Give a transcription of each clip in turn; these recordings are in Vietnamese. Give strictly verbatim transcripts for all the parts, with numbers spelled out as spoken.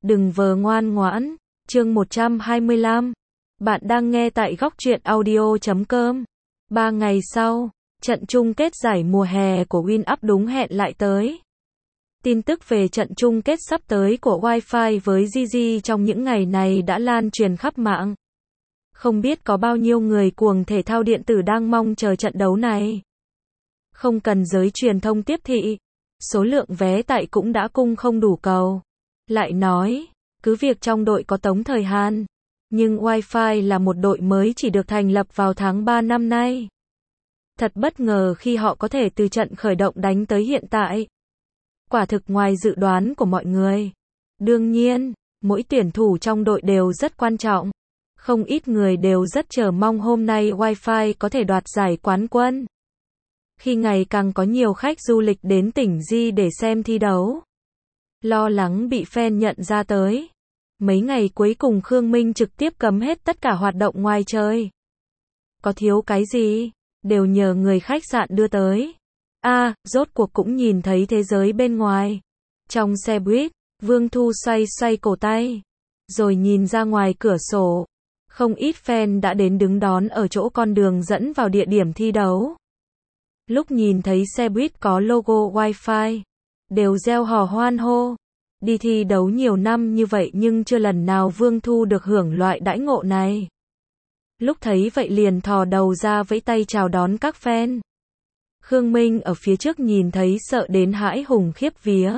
Đừng vờ ngoan ngoãn. Chương một trăm hai mươi lăm. Bạn đang nghe tại góc truyện audio chấm com. Ba ngày sau, trận chung kết giải mùa hè của Win Up đúng hẹn lại tới. Tin tức về trận chung kết sắp tới của Wi-Fi với Gigi trong những ngày này đã lan truyền khắp mạng. Không biết có bao nhiêu người cuồng thể thao điện tử đang mong chờ trận đấu này. Không cần giới truyền thông tiếp thị, số lượng vé tại cũng đã cung không đủ cầu. Lại nói, cứ việc trong đội có Tống Thời Hàn, nhưng Wi-Fi là một đội mới chỉ được thành lập vào tháng ba năm nay. Thật bất ngờ khi họ có thể từ trận khởi động đánh tới hiện tại. Quả thực ngoài dự đoán của mọi người. Đương nhiên, mỗi tuyển thủ trong đội đều rất quan trọng. Không ít người đều rất chờ mong hôm nay Wi-Fi có thể đoạt giải quán quân. Khi ngày càng có nhiều khách du lịch đến tỉnh Di để xem thi đấu. Lo lắng bị fan nhận ra tới. Mấy ngày cuối cùng Khương Minh trực tiếp cấm hết tất cả hoạt động ngoài trời. Có thiếu cái gì, đều nhờ người khách sạn đưa tới. A, à, rốt cuộc cũng nhìn thấy thế giới bên ngoài. Trong xe buýt, Vương Thu xoay xoay cổ tay, rồi nhìn ra ngoài cửa sổ. Không ít fan đã đến đứng đón ở chỗ con đường dẫn vào địa điểm thi đấu. Lúc nhìn thấy xe buýt có logo Wi-Fi, đều reo hò hoan hô. Đi thi đấu nhiều năm như vậy nhưng chưa lần nào Vương Thu được hưởng loại đãi ngộ này. Lúc thấy vậy liền thò đầu ra vẫy tay chào đón các fan. Khương Minh ở phía trước nhìn thấy sợ đến hãi hùng khiếp vía.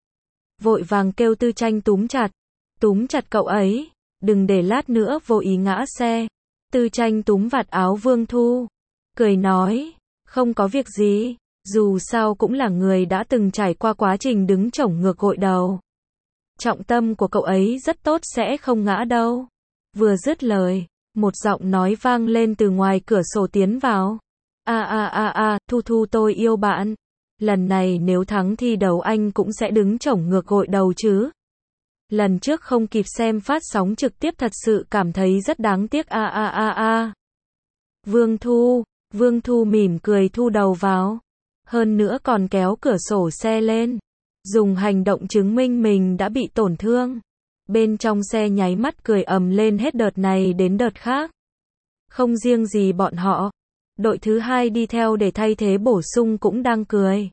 Vội vàng kêu Tư Tranh túm chặt. Túm chặt cậu ấy, đừng để lát nữa vô ý ngã xe. Tư Tranh túm vạt áo Vương Thu, cười nói, không có việc gì, dù sao cũng là người đã từng trải qua quá trình đứng chổng ngược gội đầu. Trọng tâm của cậu ấy rất tốt sẽ không ngã đâu. Vừa dứt lời, một giọng nói vang lên từ ngoài cửa sổ tiến vào. A a a a, Thu Thu tôi yêu bạn. Lần này nếu thắng thi đấu anh cũng sẽ đứng chổng ngược gội đầu chứ. Lần trước không kịp xem phát sóng trực tiếp thật sự cảm thấy rất đáng tiếc a a a a. Vương Thu, Vương Thu mỉm cười thu đầu vào. Hơn nữa còn kéo cửa sổ xe lên. Dùng hành động chứng minh mình đã bị tổn thương. Bên trong xe nháy mắt cười ầm lên hết đợt này đến đợt khác. Không riêng gì bọn họ. Đội thứ hai đi theo để thay thế bổ sung cũng đang cười.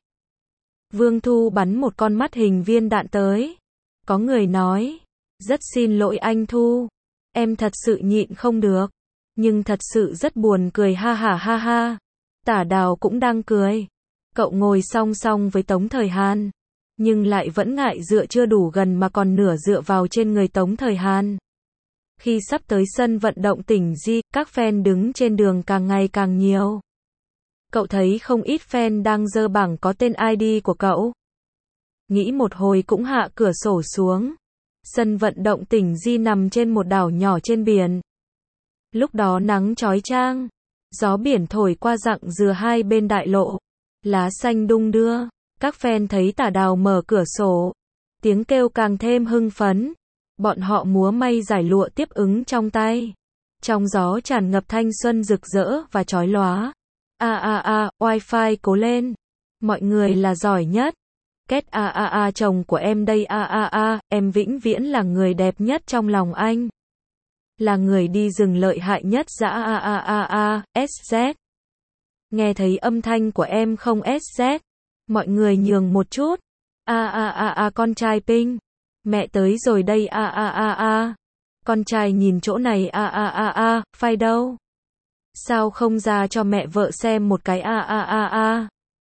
Vương Thu bắn một con mắt hình viên đạn tới. Có người nói, rất xin lỗi anh Thu. Em thật sự nhịn không được. Nhưng thật sự rất buồn cười ha ha ha ha. Tả Đào cũng đang cười. Cậu ngồi song song với Tống Thời Hàn. Nhưng lại vẫn ngại dựa chưa đủ gần mà còn nửa dựa vào trên người Tống Thời Hàn. Khi sắp tới sân vận động tỉnh Di, các fan đứng trên đường càng ngày càng nhiều. Cậu thấy không ít fan đang giơ bảng có tên i đê của cậu. Nghĩ một hồi cũng hạ cửa sổ xuống. Sân vận động tỉnh Di nằm trên một đảo nhỏ trên biển. Lúc đó nắng chói chang, gió biển thổi qua rặng dừa hai bên đại lộ. Lá xanh đung đưa, các fan thấy Tả Đào mở cửa sổ. Tiếng kêu càng thêm hưng phấn. Bọn họ múa may giải lụa tiếp ứng trong tay. Trong gió tràn ngập thanh xuân rực rỡ và chói lóa. A a a, Wi-Fi cố lên. Mọi người là giỏi nhất. Kết a a a chồng của em đây a a a, em vĩnh viễn là người đẹp nhất trong lòng anh. Là người đi rừng lợi hại nhất dã a a a a, ét dét. Nghe thấy âm thanh của em không ét dét. Mọi người nhường một chút. A a a a con trai Pinh. Mẹ tới rồi đây a a a a. Con trai nhìn chỗ này a a a a, phai đâu? Sao không ra cho mẹ vợ xem một cái a a a a?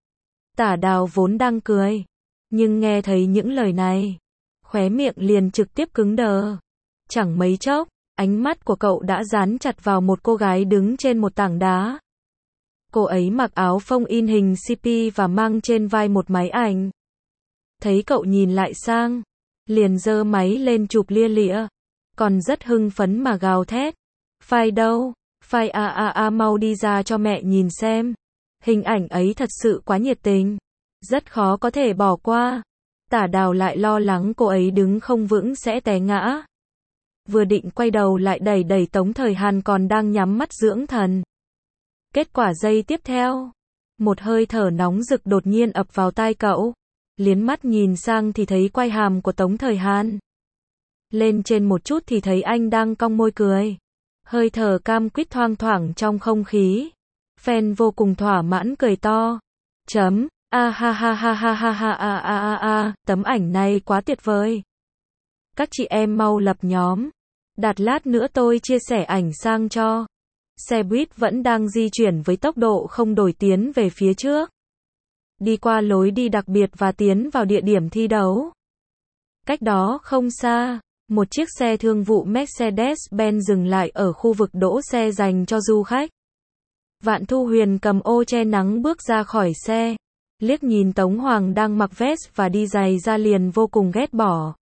Tả Đào vốn đang cười, nhưng nghe thấy những lời này, khóe miệng liền trực tiếp cứng đờ. Chẳng mấy chốc, ánh mắt của cậu đã dán chặt vào một cô gái đứng trên một tảng đá. Cô ấy mặc áo phông in hình xê pê và mang trên vai một máy ảnh. Thấy cậu nhìn lại sang, liền giơ máy lên chụp lia lịa, còn rất hưng phấn mà gào thét. Phai đâu? Phai a a a mau đi ra cho mẹ nhìn xem. Hình ảnh ấy thật sự quá nhiệt tình. Rất khó có thể bỏ qua. Tả Đào lại lo lắng cô ấy đứng không vững sẽ té ngã. Vừa định quay đầu lại đẩy đẩy Tống Thời Hàn còn đang nhắm mắt dưỡng thần. Kết quả giây tiếp theo, một hơi thở nóng rực đột nhiên ập vào tai cậu. Liến mắt nhìn sang thì thấy quai hàm của Tống Thời Hàn. lên trên một chút thì thấy anh đang cong môi cười. Hơi thở cam quýt thoang thoảng trong không khí. Fan vô cùng thỏa mãn cười to. Chấm, a ha ha ha ha ha ha a a a a, tấm ảnh này quá tuyệt vời. Các chị em mau lập nhóm. Đặt lát nữa tôi chia sẻ ảnh sang cho. Xe buýt vẫn đang di chuyển với tốc độ không đổi tiến về phía trước. Đi qua lối đi đặc biệt và tiến vào địa điểm thi đấu. Cách đó không xa, một chiếc xe thương vụ Mercedes-Benz dừng lại ở khu vực đỗ xe dành cho du khách. Vạn Thu Huyền cầm ô che nắng bước ra khỏi xe. Liếc nhìn Tống Hoàng đang mặc vest và đi giày ra liền vô cùng ghét bỏ.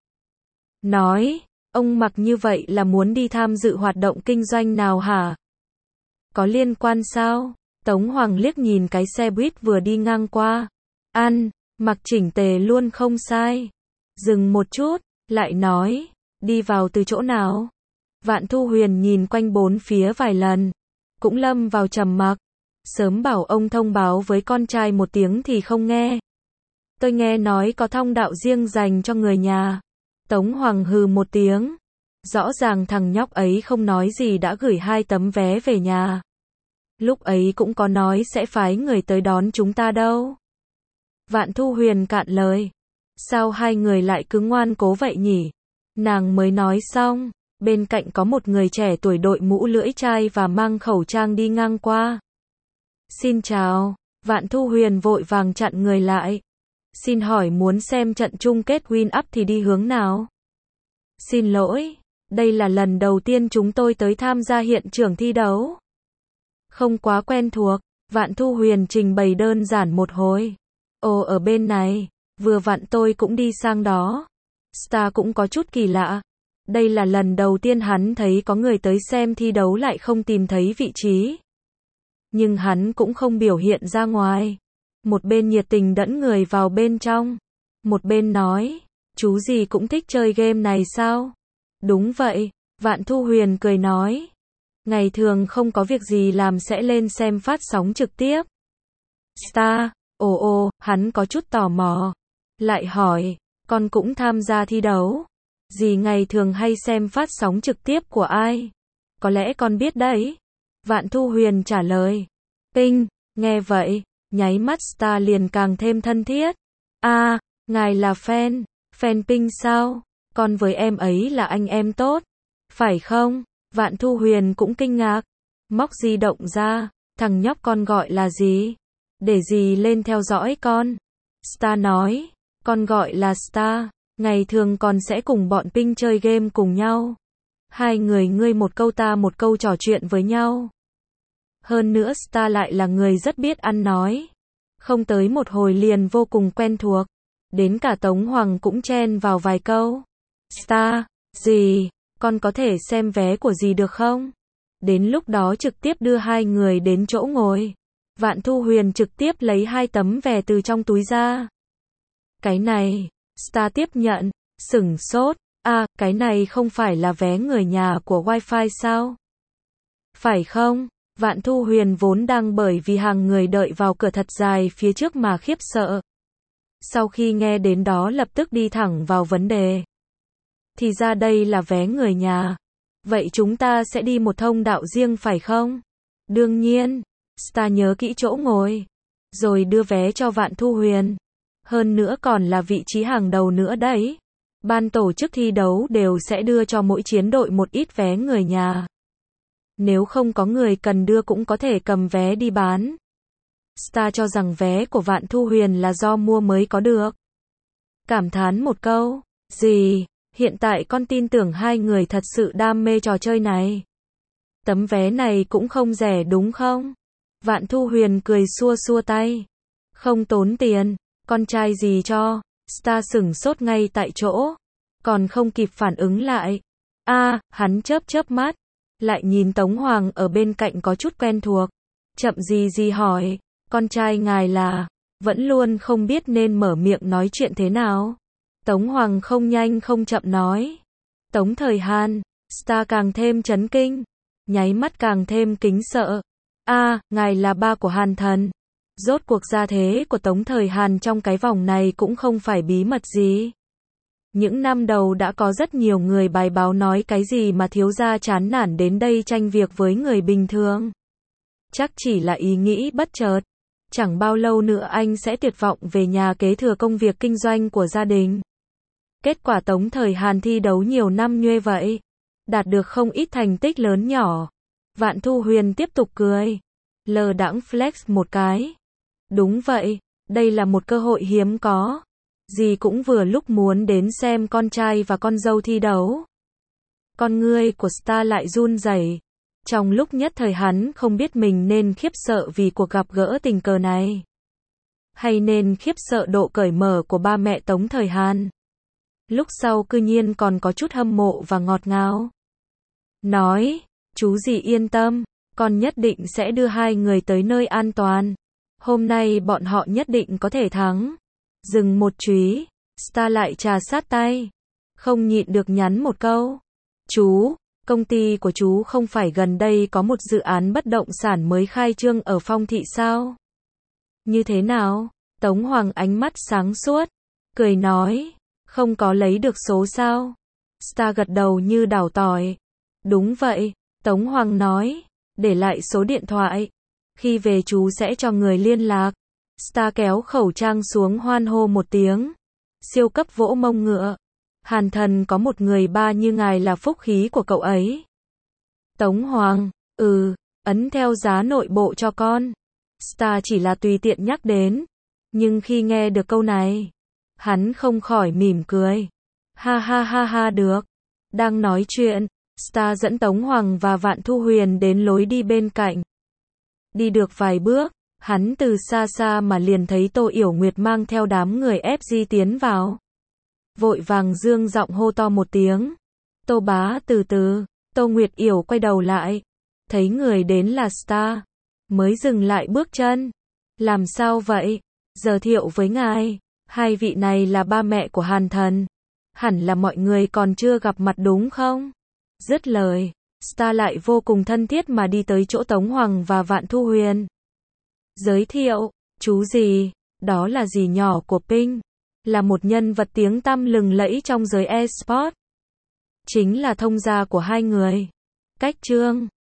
Nói, ông mặc như vậy là muốn đi tham dự hoạt động kinh doanh nào hả? Có liên quan sao? Tống Hoàng liếc nhìn cái xe buýt vừa đi ngang qua. Ăn, mặc chỉnh tề luôn không sai. Dừng một chút, lại nói, đi vào từ chỗ nào? Vạn Thu Huyền nhìn quanh bốn phía vài lần, cũng lâm vào trầm mặc. Sớm bảo ông thông báo với con trai một tiếng thì không nghe. Tôi nghe nói có thông đạo riêng dành cho người nhà. Tống Hoàng hừ một tiếng. Rõ ràng thằng nhóc ấy không nói gì đã gửi hai tấm vé về nhà. Lúc ấy cũng có nói sẽ phái người tới đón chúng ta đâu. Vạn Thu Huyền cạn lời. Sao hai người lại cứ ngoan cố vậy nhỉ? Nàng mới nói xong, bên cạnh có một người trẻ tuổi đội mũ lưỡi chai và mang khẩu trang đi ngang qua. Xin chào, Vạn Thu Huyền vội vàng chặn người lại. Xin hỏi muốn xem trận chung kết Win Up thì đi hướng nào? Xin lỗi, đây là lần đầu tiên chúng tôi tới tham gia hiện trường thi đấu. Không quá quen thuộc, Vạn Thu Huyền trình bày đơn giản một hồi. Ồ ở bên này, vừa vặn tôi cũng đi sang đó. Star cũng có chút kỳ lạ. Đây là lần đầu tiên hắn thấy có người tới xem thi đấu lại không tìm thấy vị trí. Nhưng hắn cũng không biểu hiện ra ngoài. Một bên nhiệt tình dẫn người vào bên trong. Một bên nói, chú gì cũng thích chơi game này sao? Đúng vậy, Vạn Thu Huyền cười nói. Ngày thường không có việc gì làm sẽ lên xem phát sóng trực tiếp. Star, ồ ồ, hắn có chút tò mò. Lại hỏi, con cũng tham gia thi đấu. Dì ngày thường hay xem phát sóng trực tiếp của ai? Có lẽ con biết đấy. Vạn Thu Huyền trả lời. Ping, nghe vậy, nháy mắt Star liền càng thêm thân thiết. À, ngài là fan, fan Ping sao? Con với em ấy là anh em tốt. Phải không? Vạn Thu Huyền cũng kinh ngạc. Móc di động ra, thằng nhóc con gọi là gì? Để dì lên theo dõi con. Star nói, con gọi là Star. Ngày thường con sẽ cùng bọn Ping chơi game cùng nhau. Hai người ngươi một câu ta một câu trò chuyện với nhau. Hơn nữa Star lại là người rất biết ăn nói. Không tới một hồi liền vô cùng quen thuộc. Đến cả Tống Hoàng cũng chen vào vài câu. Star, gì, con có thể xem vé của dì được không? Đến lúc đó trực tiếp đưa hai người đến chỗ ngồi. Vạn Thu Huyền trực tiếp lấy hai tấm vé từ trong túi ra. Cái này, Star tiếp nhận, sửng sốt. À, cái này không phải là vé người nhà của Wi-Fi sao? Phải không? Vạn Thu Huyền vốn đang bởi vì hàng người đợi vào cửa thật dài phía trước mà khiếp sợ. Sau khi nghe đến đó lập tức đi thẳng vào vấn đề. Thì ra đây là vé người nhà. Vậy chúng ta sẽ đi một thông đạo riêng phải không? Đương nhiên. Star nhớ kỹ chỗ ngồi. Rồi đưa vé cho Vạn Thu Huyền. Hơn nữa còn là vị trí hàng đầu nữa đấy. Ban tổ chức thi đấu đều sẽ đưa cho mỗi chiến đội một ít vé người nhà. Nếu không có người cần đưa cũng có thể cầm vé đi bán. Star cho rằng vé của Vạn Thu Huyền là do mua mới có được. Cảm thán một câu. Gì? Hiện tại con tin tưởng hai người thật sự đam mê trò chơi này. Tấm vé này cũng không rẻ đúng không? Vạn Thu Huyền cười xua xua tay. Không tốn tiền. Con trai gì cho? Star sửng sốt ngay tại chỗ. Còn không kịp phản ứng lại. À, hắn chớp chớp mắt. Lại nhìn Tống Hoàng ở bên cạnh có chút quen thuộc. Chậm gì gì hỏi. Con trai ngài là... Vẫn luôn không biết nên mở miệng nói chuyện thế nào. Tống Hoàng không nhanh không chậm nói. Tống Thời Hàn. Star càng thêm chấn kinh. Nháy mắt càng thêm kính sợ. À, ngài là ba của Hàn Thần. Rốt cuộc gia thế của Tống Thời Hàn trong cái vòng này cũng không phải bí mật gì. Những năm đầu đã có rất nhiều người bài báo nói cái gì mà thiếu gia chán nản đến đây tranh việc với người bình thường. Chắc chỉ là ý nghĩ bất chợt. Chẳng bao lâu nữa anh sẽ tuyệt vọng về nhà kế thừa công việc kinh doanh của gia đình. Kết quả Tống Thời Hàn thi đấu nhiều năm nhuê vậy, đạt được không ít thành tích lớn nhỏ. Vạn Thu Huyền tiếp tục cười, lờ đãng flex một cái. Đúng vậy, đây là một cơ hội hiếm có. Dì cũng vừa lúc muốn đến xem con trai và con dâu thi đấu. Con ngươi của Star lại run rẩy. Trong lúc nhất thời hắn không biết mình nên khiếp sợ vì cuộc gặp gỡ tình cờ này, hay nên khiếp sợ độ cởi mở của ba mẹ Tống Thời Hàn. Lúc sau cư nhiên còn có chút hâm mộ và ngọt ngào. Nói, chú dì yên tâm, con nhất định sẽ đưa hai người tới nơi an toàn. Hôm nay bọn họ nhất định có thể thắng. Dừng một chúy, Star lại trà sát tay, không nhịn được nhắn một câu. Chú, công ty của chú không phải gần đây có một dự án bất động sản mới khai trương ở Phong Thị sao? Như thế nào? Tống Hoàng ánh mắt sáng suốt, cười nói, không có lấy được số sao? Star gật đầu như đảo tỏi. Đúng vậy, Tống Hoàng nói, để lại số điện thoại. Khi về chú sẽ cho người liên lạc. Star kéo khẩu trang xuống hoan hô một tiếng. Siêu cấp vỗ mông ngựa. Hàn Thần có một người ba như ngài là phúc khí của cậu ấy. Tống Hoàng, ừ, ấn theo giá nội bộ cho con. Star chỉ là tùy tiện nhắc đến. Nhưng khi nghe được câu này, hắn không khỏi mỉm cười. Ha ha ha ha được. Đang nói chuyện, Star dẫn Tống Hoàng và Vạn Thu Huyền đến lối đi bên cạnh. Đi được vài bước, hắn từ xa xa mà liền thấy Tô Yểu Nguyệt mang theo đám người ép giê tiến vào. Vội vàng dương giọng hô to một tiếng. Tô bá từ từ, Tô Nguyệt Yểu quay đầu lại. Thấy người đến là Star. Mới dừng lại bước chân. Làm sao vậy? Giờ thiệu với ngài. Hai vị này là ba mẹ của Hàn Thần. Hẳn là mọi người còn chưa gặp mặt đúng không? Dứt lời, Star lại vô cùng thân thiết mà đi tới chỗ Tống Hoàng và Vạn Thu Huyền. Giới thiệu, chú dì, đó là dì nhỏ của Pink, là một nhân vật tiếng tăm lừng lẫy trong giới e-sport. Chính là thông gia của hai người. Cách chương